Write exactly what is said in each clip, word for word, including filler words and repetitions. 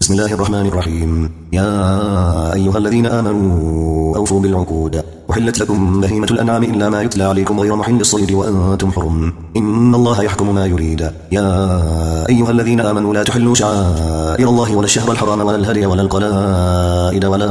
بسم الله الرحمن الرحيم. يا أيها الذين آمنوا أوفوا بالعقود. أحلت لكم بهيمة الأنعام إلا ما يتلى عليكم غير محل الصيد وأنتم حرم، إن الله يحكم ما يريد. يا أيها الذين آمنوا لا تحلوا شعائر الله ولا الشهر الحرام ولا الهدي ولا القلائد ولا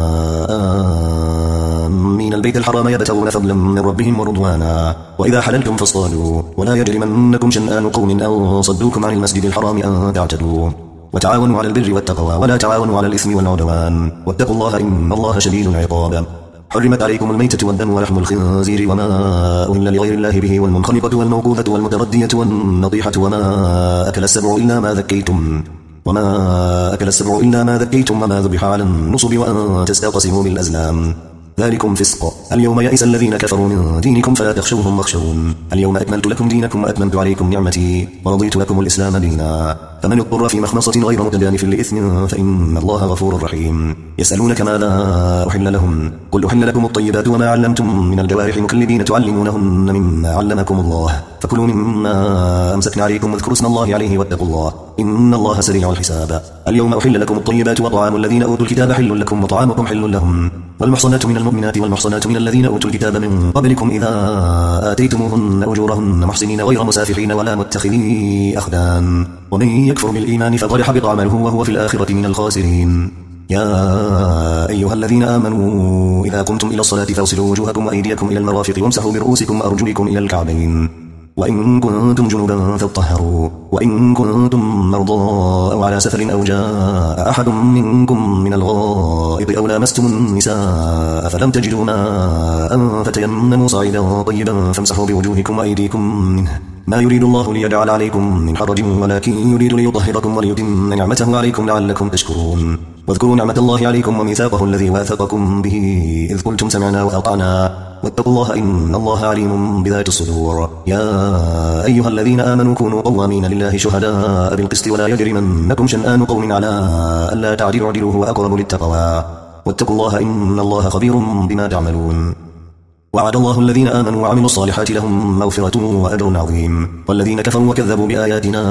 آمين البيت الحرام يبتغون فضلا من ربهم ورضوانا، وإذا حللتم فاصطادوا ولا يجرمنكم شنآن قوم أن صدوكم عن المسجد الحرام أن تعتدوا، وتعاونوا على البر والتقوى ولا تعاونوا على الإثم والعدوان، واتقوا الله إن الله شديد العقاب. حرمت عليكم الميتة والدم ولحم الخنزير وما أهل لغير الله به والمنخنقة والموقوذة والمتردية والنطيحة وما أكل السبع إلا ما ذكيتم وما أكل السبع إلا ما ذكيتم وما ذبح على النصب وأن تستقسموا بالأزلام، ذلكم فسق. اليوم يئس الذين كفروا من دينكم فلا تخشوهم واخشون. اليوم أكملت لكم دينكم وأتممت عليكم نعمتي ورضيت لكم الإسلام دينا، فمن اضطر في مخمصة غير متجانف لإثم فإن الله غفور رحيم. يسألونك ماذا أحل لهم، قل أحل لكم الطيبات وما علمتم من الجوارح مكلبين تعلمونهن مما علمكم الله، فكلوا مما أمسكن عليكم واذكروا اسم الله عليه واتقوا الله إن الله سريع الحساب. اليوم أحل لكم الطيبات وطعام الذين أوتوا الكتاب حل لكم وطعامكم حل لهم، والمحصنات من المؤمنات والمحصنات من الذين أوتوا الكتاب من قبلكم إذا آتيتموهن أجورهن محصنين غير مسافحين ولا متخذي أخدان، ومن يكفر بالإيمان فقد حبط عمله وهو في الآخرة من الخاسرين. يا أيها الذين آمنوا إذا قمتم إلى الصلاة فاغسلوا وجوهكم وأيديكم إلى المرافق وامسحوا برؤوسكم وأرجلكم إلى الكعبين، وإن كنتم جنبا فاطهروا، وإن كنتم مرضى أو على سفر أو جاء أحد منكم من الغائط أو لامستم النساء فلم تجدوا ماء فتيمموا صعيدا طيبا فامسحوا بوجوهكم وأيديكم منه، ما يريد الله ليجعل عليكم من حرج ولكن يريد ليطهركم وليتم نعمته عليكم لعلكم تشكرون. واذكروا نعمة الله عليكم وميثاقه الذي واثقكم به إذ قلتم سمعنا وأطعنا واتقوا الله إن الله عليم بذات الصدور. يا أيها الذين آمنوا كونوا قوامين لله شهداء بالقسط ولا يجرمنكم شنآن قوم على ألا تعدلوا اعدلوا هو أقرب للتقوى واتقوا الله إن الله خبير بما تعملون. وعد الله الذين آمنوا وعملوا الصالحات لهم مغفرة وأجر عظيم، والذين كفروا وكذبوا بآياتنا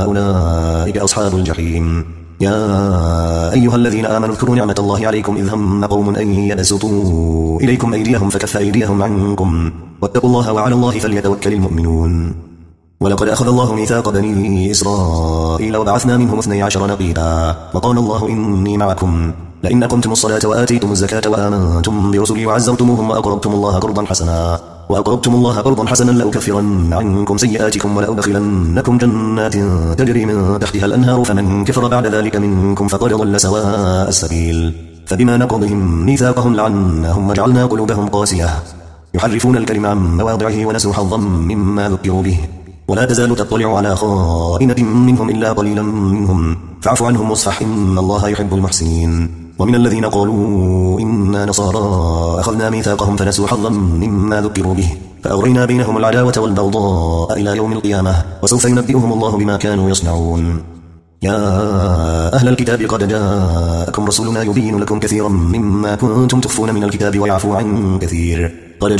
أولئك أصحاب الجحيم. يا أيها الذين آمنوا اذكروا نعمة الله عليكم إذ هم قوم أن يبسطوا إليكم أيديهم فكف أيديهم عنكم واتقوا الله وعلى الله فليتوكل المؤمنون. ولقد أخذ الله ميثاق بني إسرائيل وبعثنا منهم اثني عشر نقيبا وقال الله إني معكم لئن أقمتم الصلاة وآتيتم الزكاة وآمنتم برسلي وعزرتموهم وأقرضتم الله قرضا حسنا وأقرضتم الله قرضا حسنا لأكفرن عنكم سيئاتكم ولأدخلنكم جنات تجري من تحتها الأنهار فمن كفر بعد ذلك منكم فقد ضل سواء السبيل. فبما نقضهم ميثاقهم لعناهم وجعلنا قلوبهم قاسية يحرفون الكلم عن مواضعه ونسوا حظا مما ذكروا به، ولا تزال تطلع على خائنة منهم إلا قليلا منهم فاعف عنهم واصفح إن الله يحب المحسنين. ومن الذين قالوا إنا نصارى أخذنا ميثاقهم فنسوا حظا مما ذكروا به فأغرينا بينهم العداوة والبغضاء إلى يوم القيامة وسوف ينبئهم الله بما كانوا يصنعون. يا أهل الكتاب قد جاءكم رسولنا يبين لكم كثيرا مما كنتم تخفون من الكتاب ويعفو عن كثير، قد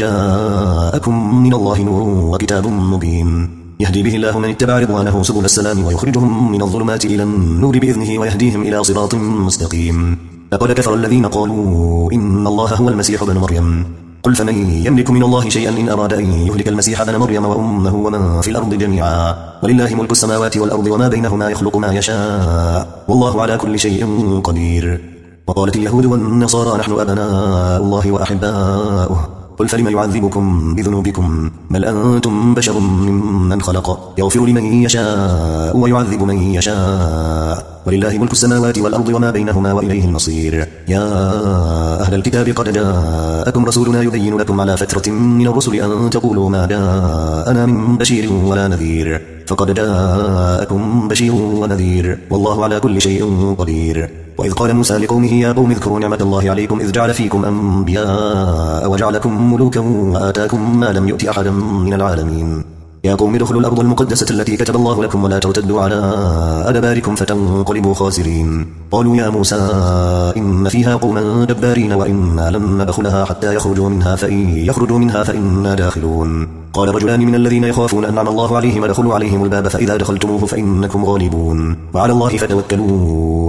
جاءكم من الله نور وكتاب مبين يهدي به الله من اتبع رضوانه سبل السلام ويخرجهم من الظلمات إلى النور بإذنه ويهديهم إلى صراط مستقيم. لقد كفر الذين قالوا إن الله هو المسيح ابن مريم، قل فمن يملك من الله شيئا إن أراد أن يهلك المسيح ابن مريم وأمه ومن في الأرض جميعا ولله ملك السماوات والأرض وما بينهما يخلق ما يشاء والله على كل شيء قدير. وقالت اليهود والنصارى نحن أبناء الله وأحباؤه، قل فلم يعذبكم بذنوبكم بل أنتم بشر ممن خلق يغفر لمن يشاء ويعذب من يشاء ولله ملك السماوات والأرض وما بينهما وإليه المصير. يا أهل الكتاب قد جاءكم رسولنا يبين لكم على فترة من الرسل أن تقولوا ما جاءنا من بشير ولا نذير، فقد جاءكم بشير ونذير والله على كل شيء قدير. وإذ قال موسى لقومه يا قوم اذكروا نعمة الله عليكم إذ جعل فيكم أنبياء وجعلكم ملوكا وآتاكم ما لم يؤت أحدا من العالمين. يا قوم ادخلوا الأرض المقدسة التي كتب الله لكم ولا ترتدوا على أدباركم فتنقلبوا خاسرين. قالوا يا موسى إن فيها قوما جبارين وإنا لن ندخلها حتى يخرجوا منها فإن يخرجوا منها فإنا داخلون. قال رجلان من الذين يخافون أنعم الله عليهم ادخلوا عليهم الباب فإذا دخلتموه فإنكم غالبون وعلى الله فتوكلوا إن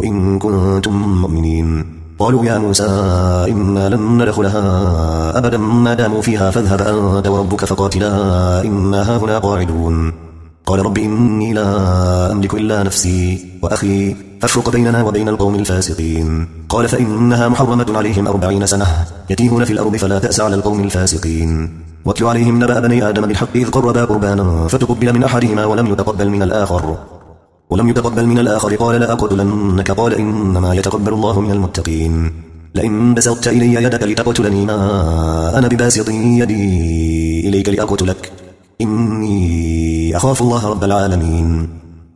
كنتم مؤمنين. قالوا يا موسى إنا لن ندخلها أبدا ما داموا فيها فاذهب أنت وربك فقاتلا إنا هاهنا قاعدون. قال رب إني لا أملك إلا نفسي وأخي فافرق بيننا وبين القوم الفاسقين. قال فإنها محرمة عليهم أربعين سنة يتيهون في الأرض فلا تأس على القوم الفاسقين. واتل عليهم نبأ بني آدم بالحق إذ قربا قربانا فتقبل من أحدهما ولم يتقبل من الآخر ولم يتقبل من الآخر قال لأقتلنك قال إنما يتقبل الله من المتقين. لئن بسطت إلي يدك لتقتلني ما أنا بباسط يدي إليك لأقتلك إني أخاف الله رب العالمين.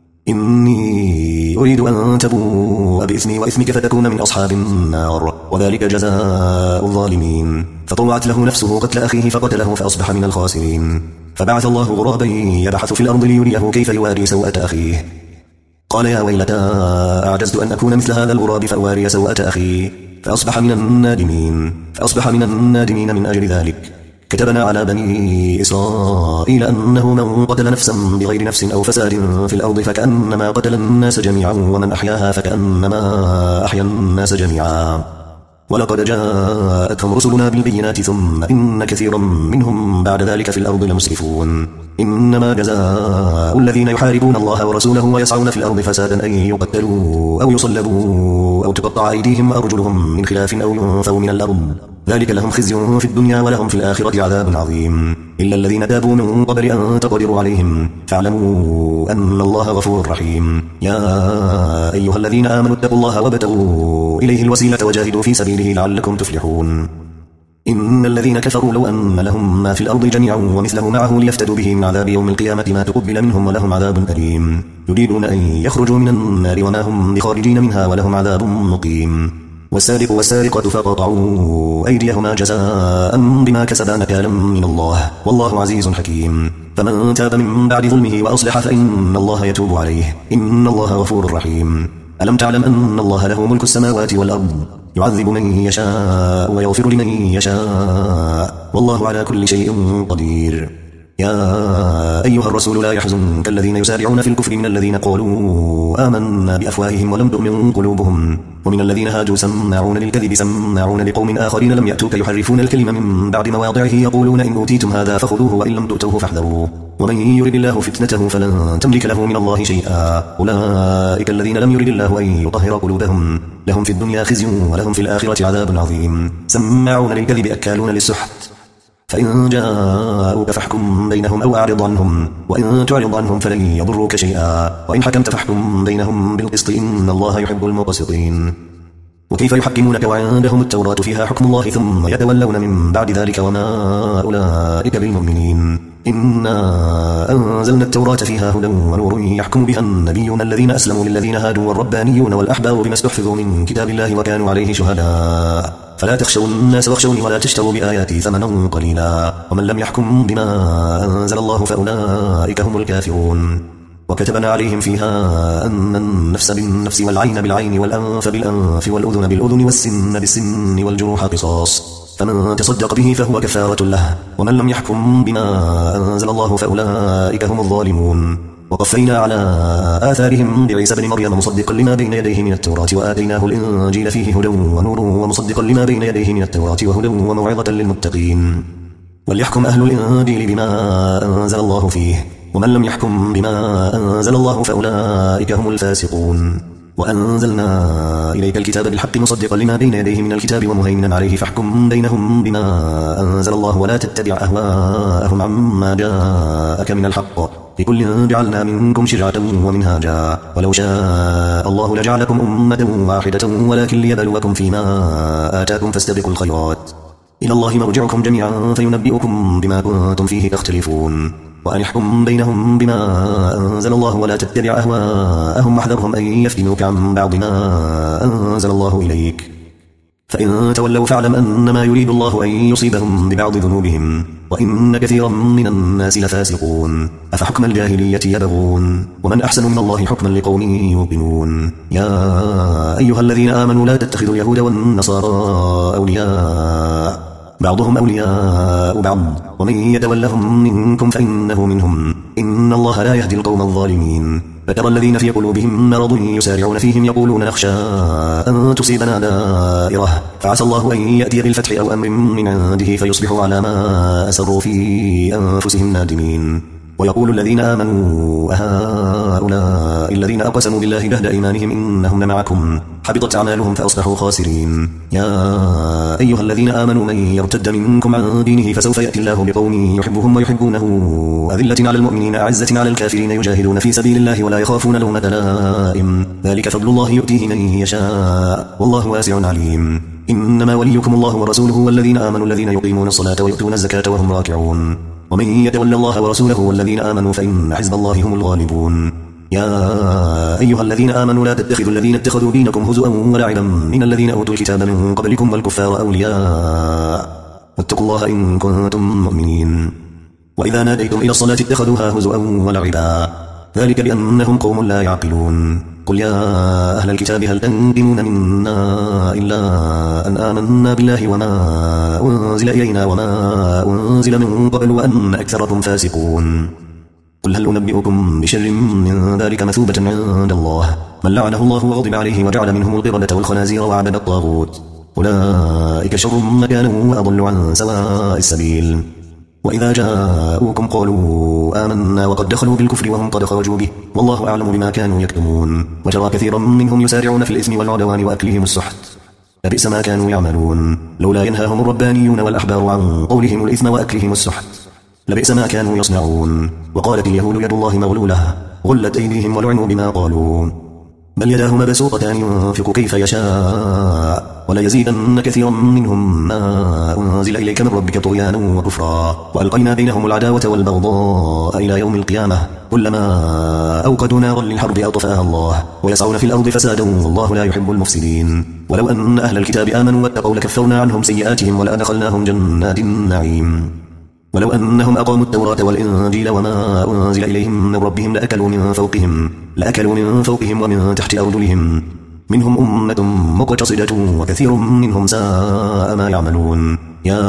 إني أريد أن تبوء بإثمي وإثمك فتكون من أصحاب النار وذلك جزاء الظالمين. فطوعت له نفسه قتل أخيه فقتله فأصبح من الخاسرين. فبعث الله غرابا يبحث في الأرض ليريه كيف يواري سوءة أخيه. قال يا ويلتى أعجزت أن أكون مثل هذا الغراب فأواري سوءة أخي فأصبح من النادمين فأصبح من النادمين من أجل ذلك كتبنا على بني إسرائيل أنه من قتل نفسا بغير نفس أو فساد في الأرض فكأنما قتل الناس جميعا ومن أحياها فكأنما أحيا الناس جميعا. ولقد جاءتهم رسلنا بالبينات ثم إن كثيرا منهم بعد ذلك في الأرض لمسرفون. إنما جزاء الذين يحاربون الله ورسوله ويسعون في الأرض فسادا أن يقتلوا أو يصلبوا أو تقطع أيديهم وأرجلهم من خلاف أو ينفوا من الأرض ذلك لهم خزي في الدنيا ولهم في الآخرة عذاب عظيم. إلا الذين تابوا من قبل أن تقدروا عليهم فاعلموا أن الله غفور رحيم. يا أيها الذين آمنوا اتقوا الله وابتغوا إليه الوسيلة وجاهدوا في سبيله لعلكم تفلحون. إن الذين كفروا لو أن لهم ما في الأرض جميعا ومثله معه ليفتدوا به من عذاب يوم القيامة ما تقبل منهم ولهم عذاب أليم. يريدون أن يخرجوا من النار وما هم بخارجين منها ولهم عذاب مقيم. والسارق والسارقة فقطعوا أيديهما جزاء بما كسبا نكالا من الله والله عزيز حكيم. فمن تاب من بعد ظلمه وأصلح فإن الله يتوب عليه إن الله غفور رحيم. ألم تعلم أن الله له ملك السماوات والأرض يعذب من يشاء ويغفر لمن يشاء والله على كل شيء قدير. يا أيها الرسول لا يحزنك الذين يسارعون في الكفر من الذين قالوا آمنا بأفواههم ولم تؤمن قلوبهم ومن الذين هاجوا سماعون للكذب سماعون لقوم آخرين لم يأتوك يحرفون الكلمة من بعد مواضعه يقولون إن أوتيتم هذا فخذوه وإن لم تؤتوه فاحذروه ومن يرد الله فتنته فلن تملك له من الله شيئا أولئك الذين لم يرد الله أن يطهر قلوبهم لهم في الدنيا خزي ولهم في الآخرة عذاب عظيم. سماعون للكذب أكالون للسحت فإن جاءوك فاحكم بينهم أو أعرض عنهم وإن تعرض عنهم فلن يضروك شيئا وإن حكمت فاحكم بينهم بالقسط إن الله يحب المقسطين. وكيف يحكمونك وعندهم التوراة فيها حكم الله ثم يتولون من بعد ذلك وما أولئك بالمؤمنين. إنا أنزلنا التوراة فيها هدى ونور يحكم بها النبيون الذين أسلموا للذين هادوا والربانيون والأحبار بما استحفظوا من كتاب الله وكانوا عليه شهداء فلا تخشوا الناس واخشوني ولا تشتروا بآياتي ثمنا قليلا ومن لم يحكم بما أنزل الله فأولئك هم الكافرون. وكتبنا عليهم فيها أن النفس بالنفس والعين بالعين والأنف بالأنف والأذن بالأذن والسن بالسن والجروح قصاص فمن تصدق به فهو كفارة له ومن لم يحكم بما أنزل الله فأولئك هم الظالمون. وقفينا على آثارهم بعيسى بن مريم مصدقا لما بين يديه من التوراة وآتيناه الإنجيل فيه هدى ونور ومصدقا لما بين يديه من التوراة وهدى وموعظة للمتقين. وليحكم أهل الإنجيل بما أنزل الله فيه ومن لم يحكم بما أنزل الله فأولئك هم الفاسقون. وأنزلنا إليك الكتاب بالحق مصدقا لما بين يديه من الكتاب ومهيمنا عليه فاحكم بينهم بما أنزل الله ولا تتبع أهواءهم عما جاءك من الحق لكل جعلنا منكم شرعة ومنهاجا ولو شاء الله لجعلكم أمة واحدة ولكن ليبلوكم فيما آتاكم فاستبقوا الخيرات إلى الله مرجعكم جميعا فينبئكم بما كنتم فيه تختلفون. وأن يحكم بينهم بما أنزل الله ولا تتبع أهواءهم واحذرهم أن يفتنوك عن بعض ما أنزل الله إليك فإن تولوا فاعلم أنما يريد الله أن يصيبهم ببعض ذنوبهم وإن كثيرا من الناس لفاسقون. أفحكم الجاهلية يبغون ومن أحسن من الله حكما لقوم يوقنون. يا أيها الذين آمنوا لا تتخذوا اليهود والنصارى أولياء بعضهم أولياء بعض ومن يتولهم منكم فإنه منهم إن الله لا يهدي القوم الظالمين. فترى الذين في قلوبهم مرض يسارعون فيهم يقولون نخشى أن تصيبنا دائرة فعسى الله أن يأتي بالفتح أو أمر من عنده فيصبحوا على ما أسروا في أنفسهم نادمين. ويقول الذين آمنوا أهؤلاء الذين أقسموا بالله جهد أيمانهم إنهم لمعكم حبطت أعمالهم فأصبحوا خاسرين. يا أيها الذين آمنوا من يرتد منكم عن دينه فسوف يأتي الله بقوم يحبهم ويحبونه أذلة على المؤمنين أعزة على الكافرين يجاهدون في سبيل الله ولا يخافون لومة لائم ذلك فضل الله يؤتيه من يشاء والله واسع عليم. إنما وليكم الله ورسوله والذين آمنوا الذين يقيمون الصلاة ويؤتون الزكاة وهم راكعون ومن يتولى الله ورسوله والذين آمنوا فإن حزب الله هم الغالبون. يا أيها الذين آمنوا لا تتخذوا الذين اتخذوا دينكم هزؤا ولعبا من الذين أوتوا الكتاب من قبلكم والكفار أولياء واتقوا الله إن كنتم مؤمنين. وإذا ناديتم إلى الصلاة اتخذوها هزؤا ولعبا ذلك بأنهم قوم لا يعقلون. قل يا أهل الكتاب هل تنقمون منا إلا أن آمنا بالله وما أنزل إلينا وما أنزل من قبل وأن أكثركم فاسقون. قل هل أنبئكم بشر من ذلك مثوبة عند الله من لعنه الله وغضب عليه وجعل منهم القردة والخنازير وعبد الطاغوت أولئك شر مكانا وأضل عن سواء السبيل. وإذا جاءوكم قالوا آمنا وقد دخلوا بالكفر وهم قد خرجوا به والله أعلم بما كانوا يكتمون. وترى كثيرا منهم يسارعون في الإثم والعدوان وأكلهم السحت لبئس ما كانوا يعملون. لولا ينهاهم الربانيون والأحبار عن قولهم الإثم وأكلهم السحت لبئس ما كانوا يصنعون. وقالت اليهود يد الله مغلولة غلت أيديهم ولعنوا بما قالوا بل يداه مبسوطتان ينفق كيف يشاء وليزيدن كثيرا منهم ما أنزل إليك من ربك طغيانا وكفرا وألقينا بينهم العداوة والبغضاء إلى يوم القيامة كلما أوقدوا نارا للحرب أطفأها الله ويسعون في الأرض فسادا والله لا يحب المفسدين. ولو أن أهل الكتاب آمنوا واتقوا لكفرنا عنهم سيئاتهم ولأدخلناهم جنات النعيم. ولو أنهم أقاموا التوراة والإنجيل وما أنزل إليهم من ربهم لأكلوا من فوقهم لأكلوا من فوقهم ومن تحت أرجلهم منهم أمة مقتصدة وكثير منهم ساء ما يعملون. يا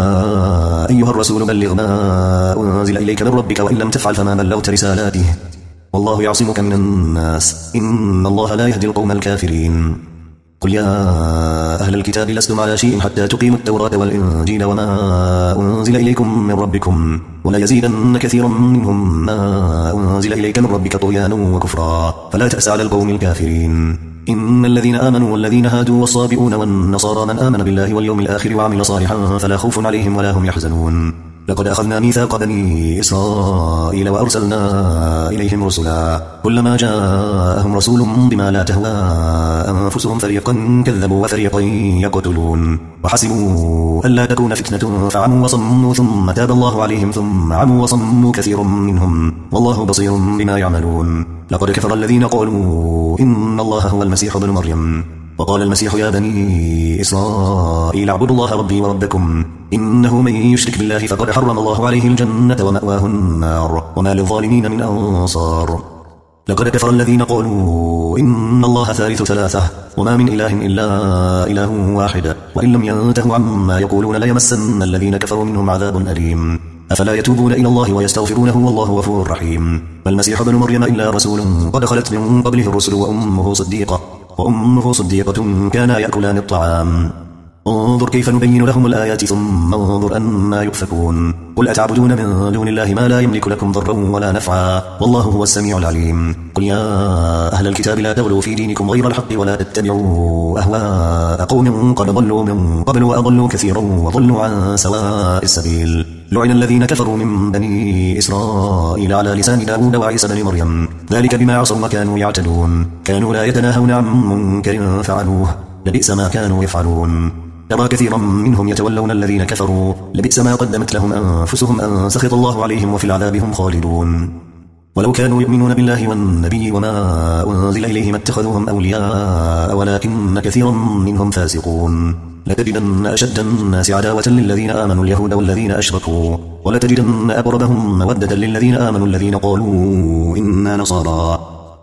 أيها الرسول بلغ ما أنزل إليك من ربك وإن لم تفعل فما بلغت رسالاته والله يعصمك من الناس إن الله لا يهدي القوم الكافرين. قل يا أهل الكتاب لستم على شيء حتى تقيموا التوراة والإنجيل وما أنزل إليكم من ربكم ولا يزيدن كثيرا منهم ما أنزل إليك من ربك طغيانا وكفرا فلا تأس على القوم الكافرين. إن الذين آمنوا والذين هادوا والصابئون والنصارى من آمن بالله واليوم الآخر وعمل صالحا فلا خوف عليهم ولا هم يحزنون. لقد أخذنا ميثاق بني إسرائيل وأرسلنا إليهم رسلا كلما جاءهم رسول بما لا تهوى أنفسهم فريقا كذبوا وفريقا يقتلون وحسبوا ألا تكون فتنة فعموا وصموا ثم تاب الله عليهم ثم عموا وصموا كثير منهم والله بصير بما يعملون. لقد كفر الذين قالوا إن الله هو المسيح ابن مريم وقال المسيح يا بني إسرائيل اعبدوا الله ربي وربكم إنه من يشرك بالله فقد حرم الله عليه الجنة ومأواه النار وما للظالمين من أنصار. لقد كفر الذين قالوا إن الله ثالث ثلاثة وما من إله إلا إله واحد وإن لم ينتهوا عما يقولون ليمسن الذين كفروا منهم عذاب أليم. أفلا يتوبون إلى الله ويستغفرونه والله غفور رحيم. ما المسيح ابن مريم إلا رسول قد خلت من قبله الرسل وأمه صديقة وأمه صديقة كانا يأكلان الطعام انظر كيف نبين لهم الآيات ثم انظر أنا يؤفكون. قل أتعبدون من دون الله ما لا يملك لكم ضرا ولا نفعا والله هو السميع العليم. قل يا أهل الكتاب لا تغلوا في دينكم غير الحق ولا تتبعوا أهواء قوم قد ضلوا من قبل وأضلوا كثيرا وضلوا عن سواء السبيل. لعن الذين كفروا من بني إسرائيل على لسان داود وعيسى بن مريم ذلك بما عصوا وكانوا يعتدون كانوا لا يتناهون عن منكر فعلوه لبئس ما كانوا يفعلون. ترى كثيرا منهم يتولون الذين كفروا لبئس ما قدمت لهم أنفسهم أن سخط الله عليهم وفي العذاب هم خالدون. ولو كانوا يؤمنون بالله والنبي وما أنزل إليهم اتخذوهم أولياء ولكن كثيرا منهم فاسقون. لتجدن أشد الناس عداوة للذين آمنوا اليهود والذين أشركوا ولتجدن أقربهم مودة للذين آمنوا الذين قالوا إنا نصارى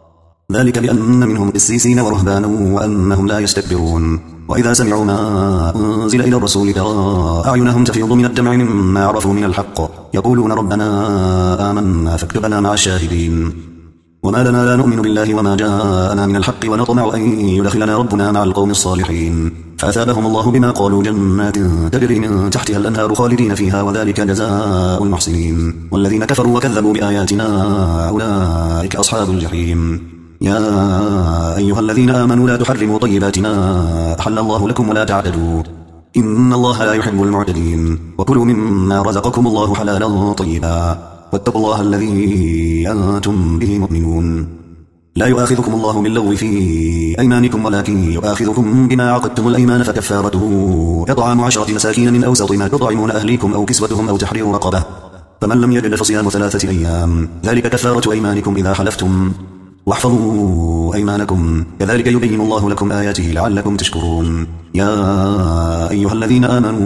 ذلك بأن منهم قسيسين ورهبانا وأنهم لا يستكبرون. وإذا سمعوا ما أنزل إلى الرسول ترى أعينهم تفيض من الدمع مما عرفوا من الحق يقولون ربنا آمنا فاكتبنا مع الشاهدين. وما لنا لا نؤمن بالله وما جاءنا من الحق ونطمع أن يدخلنا ربنا مع القوم الصالحين فأثابهم الله بما قالوا جنات تجري من تحتها الأنهار خالدين فيها وذلك جزاء المحسنين والذين كفروا وكذبوا بآياتنا أولئك أصحاب الجحيم يا أيها الذين آمنوا لا تحرموا طيبات ما أحل الله لكم ولا تعتدوا إن الله لا يحب المعتدين وكلوا مما رزقكم الله حلالا طيبا واتقوا الله الذي أنتم به مؤمنون لا يؤاخذكم الله باللغو في أيمانكم ولكن يؤاخذكم بما عقدتم الأيمان فكفارته إطعام عشرة مساكين من أوسط ما تطعمون أهليكم أو كسوتهم أو تحرير رقبة فمن لم يجد فصيام ثلاثة أيام ذلك كفارة أيمانكم إذا حلفتم واحفظوا أيمانكم كذلك يبين الله لكم آياته لعلكم تشكرون يا أيها الذين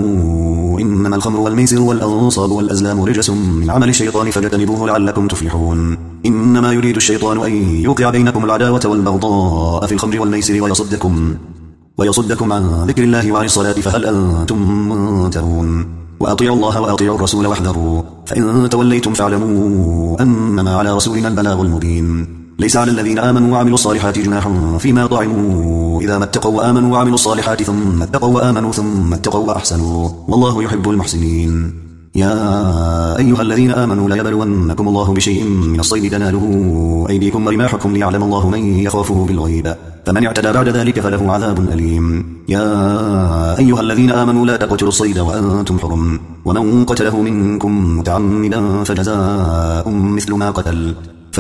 آمنوا إنما الخمر والميسر والأنصاب والأزلام رجس من عمل الشيطان فاجتنبوه لعلكم تفلحون إنما يريد الشيطان أن يوقع بينكم العداوة والبغضاء في الخمر والميسر ويصدكم ويصدكم عن ذكر الله وعن الصلاة فهل أنتم منتهون وأطيعوا الله وأطيعوا الرسول واحذروا فإن توليتم فاعلموا أنما على رسولنا البلاغ المبين ليس على الذين آمنوا وعملوا الصالحات جناح فيما طعموا إذا ما اتقوا وآمنوا وعملوا الصالحات ثم اتقوا وآمنوا ثم اتقوا وأحسنوا والله يحب المحسنين يا أيها الذين آمنوا لا يبلونكم الله بشيء من الصيد تناله أيديكم ورماحكم ليعلم الله من يخافه بالغيب فمن اعتدى بعد ذلك فله عذاب أليم يا أيها الذين آمنوا لا تقتلوا الصيد وأنتم حرم ومن قتله منكم متعمدا فجزاء مثل ما قتل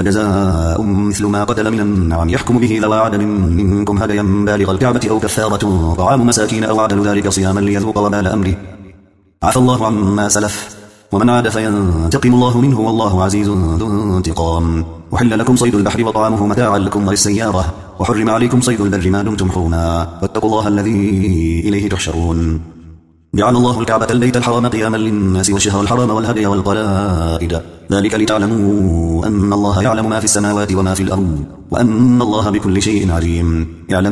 فجزاء مثل ما قتل من النعم يحكم به ذوى عدل منكم هديا بالغ الكعبة أو كفارة طعام مساكين أو عدل ذلك صياما ليذوق وبال أمره عفى الله عما سلف ومن عاد فينتقم الله منه والله عزيز ذو انتقام وحل لكم صيد البحر وطعامه متاعا لكم وللسيارة وحرم عليكم صيد البر ما دمتم حرما واتقوا الله الذي إليه تحشرون جعل الله الكعبة البيت الحرام قياما للناس والشهر الحرام والهدي والقلائد ذلك لتعلموا أن الله يعلم ما في السماوات وما في الأرض وأن الله بكل شيء عليم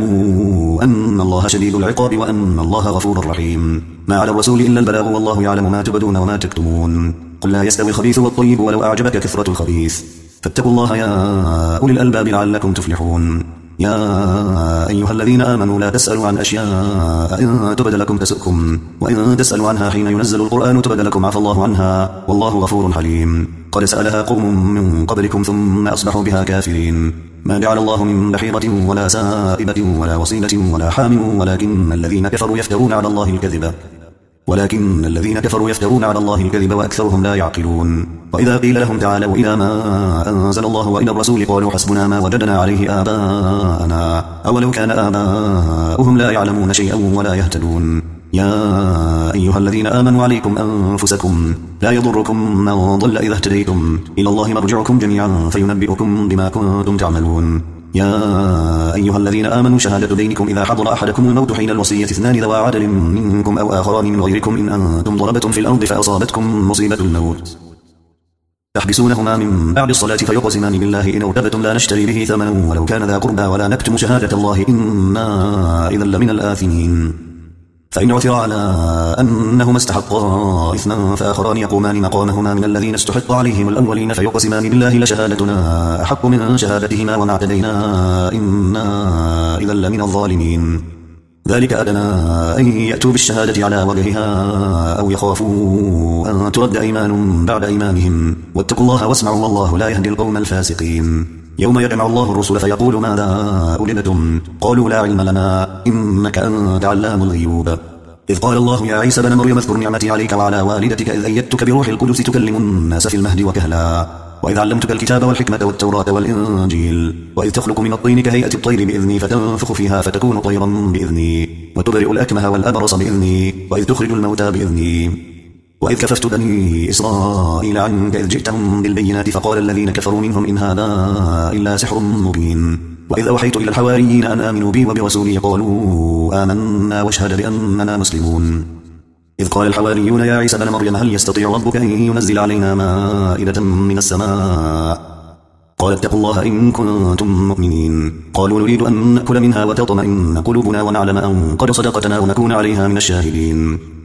اعلموا أن الله شديد العقاب وأن الله غفور رحيم ما على الرسول إلا البلاغ والله يعلم ما تبدون وما تكتمون قل لا يستوي الخبيث والطيب ولو أعجبك كثرة الخبيث فاتقوا الله يا أولي الألباب لعلكم تفلحون يا أيها الذين آمنوا لا تسألوا عن أشياء إن تبد لكم تسؤكم وإن تسألوا عنها حين ينزل القرآن تبد لكم عفى الله عنها والله غفور حليم قد سألها قوم من قبلكم ثم أصبحوا بها كافرين ما جعل الله من بحيرة ولا سائبة ولا وصيلة ولا حام ولكن الذين كفروا يفترون على الله الكذب ولكن الذين كفروا يفترون على الله الكذب وأكثرهم لا يعقلون وإذا قيل لهم تعالوا إلى ما أنزل الله وإلى الرسول قالوا حسبنا ما وجدنا عليه آباءنا أولو كان آباؤهم لا يعلمون شيئا ولا يهتدون يا أيها الذين آمنوا عليكم أنفسكم لا يضركم من ضل إذا اهتديتم إلى الله مرجعكم جميعا فينبئكم بما كنتم تعملون يا أيها الذين آمنوا شهادة بينكم إذا حضر أحدكم الموت حين الوصية اثنان ذوى عدل منكم أو آخران من غيركم إن أنتم ضربتم في الأرض فأصابتكم مصيبة الموت تحبسونهما من بعد الصلاة فيقسمان بالله إن ارتبتم لا نشتري به ثمنا ولو كان ذا قربى ولا نكتم شهادة الله إنا إذا لمن الآثمين فإن عثر على أنهما استحقا إثما فآخران يقومان مقامهما من الذين استحق عليهم الأولين فيقسمان بالله لشهادتنا أحق من شهادتهما وما اعتدينا إنا إذا لمن الظالمين ذلك أدنى أن يأتوا بالشهادة على وجهها أو يخافوا أن ترد أيمان بعد أيمانهم واتقوا الله واسمعوا والله لا يهدي القوم الفاسقين يوم يجمع الله الرسل فيقول ماذا أجبتم قالوا لا علم لنا إنك أنت علام الغيوب إذ قال الله يا عيسى بن مريم اذكر نعمتي عليك وعلى والدتك إذ أيدتك بروح القدس تكلم الناس في المهد وكهلا وإذ علمتك الكتاب والحكمة والتوراة والإنجيل وإذ تخلق من الطين كهيئة الطير بإذني فتنفخ فيها فتكون طيرا بإذني وتبرئ الأكمه والأبرص بإذني وإذ تخرج الموتى بإذني وإذ كففت بني إسرائيل عنك إذ جئتهم بالبينات فقال الذين كفروا منهم إن هذا إلا سحر مبين وإذ أوحيت إلى الحواريين أن آمنوا بي وبرسولي قالوا آمنا واشهد بأننا مسلمون إذ قال الحواريون يا عيسى بن مريم هل يستطيع ربك أن ينزل علينا مائدة من السماء قال اتقوا الله إن كنتم مؤمنين قالوا نريد أن نأكل منها وتطمئن قلوبنا ونعلم أن قد صدقتنا ونكون عليها من الشاهدين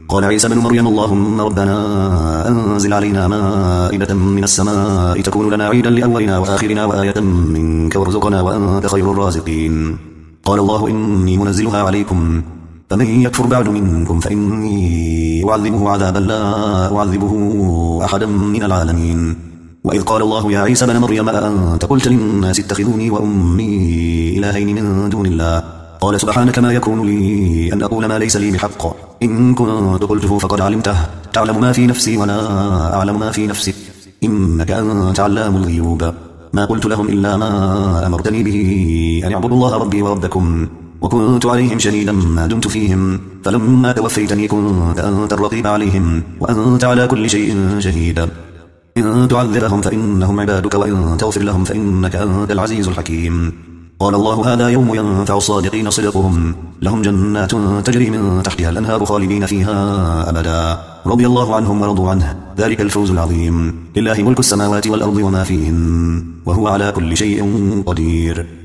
قال عيسى بن مريم اللهم ربنا أنزل علينا مائدة من السماء تكون لنا عيدا لأولنا وآخرنا وآية منك وارزقنا وأنت خير الرازقين. قال الله إني منزلها عليكم فمن يكفر بعد منكم فإني أعذبه عذابا لا أعذبه أحدا من العالمين. وإذ قال الله يا عيسى بن مريم أأنت قلت للناس اتخذوني وأمي إلهين من دون الله قال سبحانك ما يكون لي أن أقول ما ليس لي بحق إن كنت قلته فقد علمته تعلم ما في نفسي ولا أعلم ما في نفسك إنك أنت علام الغيوب. ما قلت لهم إلا ما أمرتني به أن اعبدوا الله ربي وربكم وكنت عليهم شهيدا ما دمت فيهم فلما توفيتني كنت أنت الرقيب عليهم وأنت على كل شيء شهيد. إن تعذبهم فإنهم عبادك وإن تغفر لهم فإنك أنت العزيز الحكيم. قال الله هذا يوم ينفع الصادقين صدقهم لهم جنات تجري من تحتها الأنهار خالدين فيها أبدا رضي الله عنهم ورضوا عنه ذلك الفوز العظيم. لله ملك السماوات والأرض وما فيهن وهو على كل شيء قدير.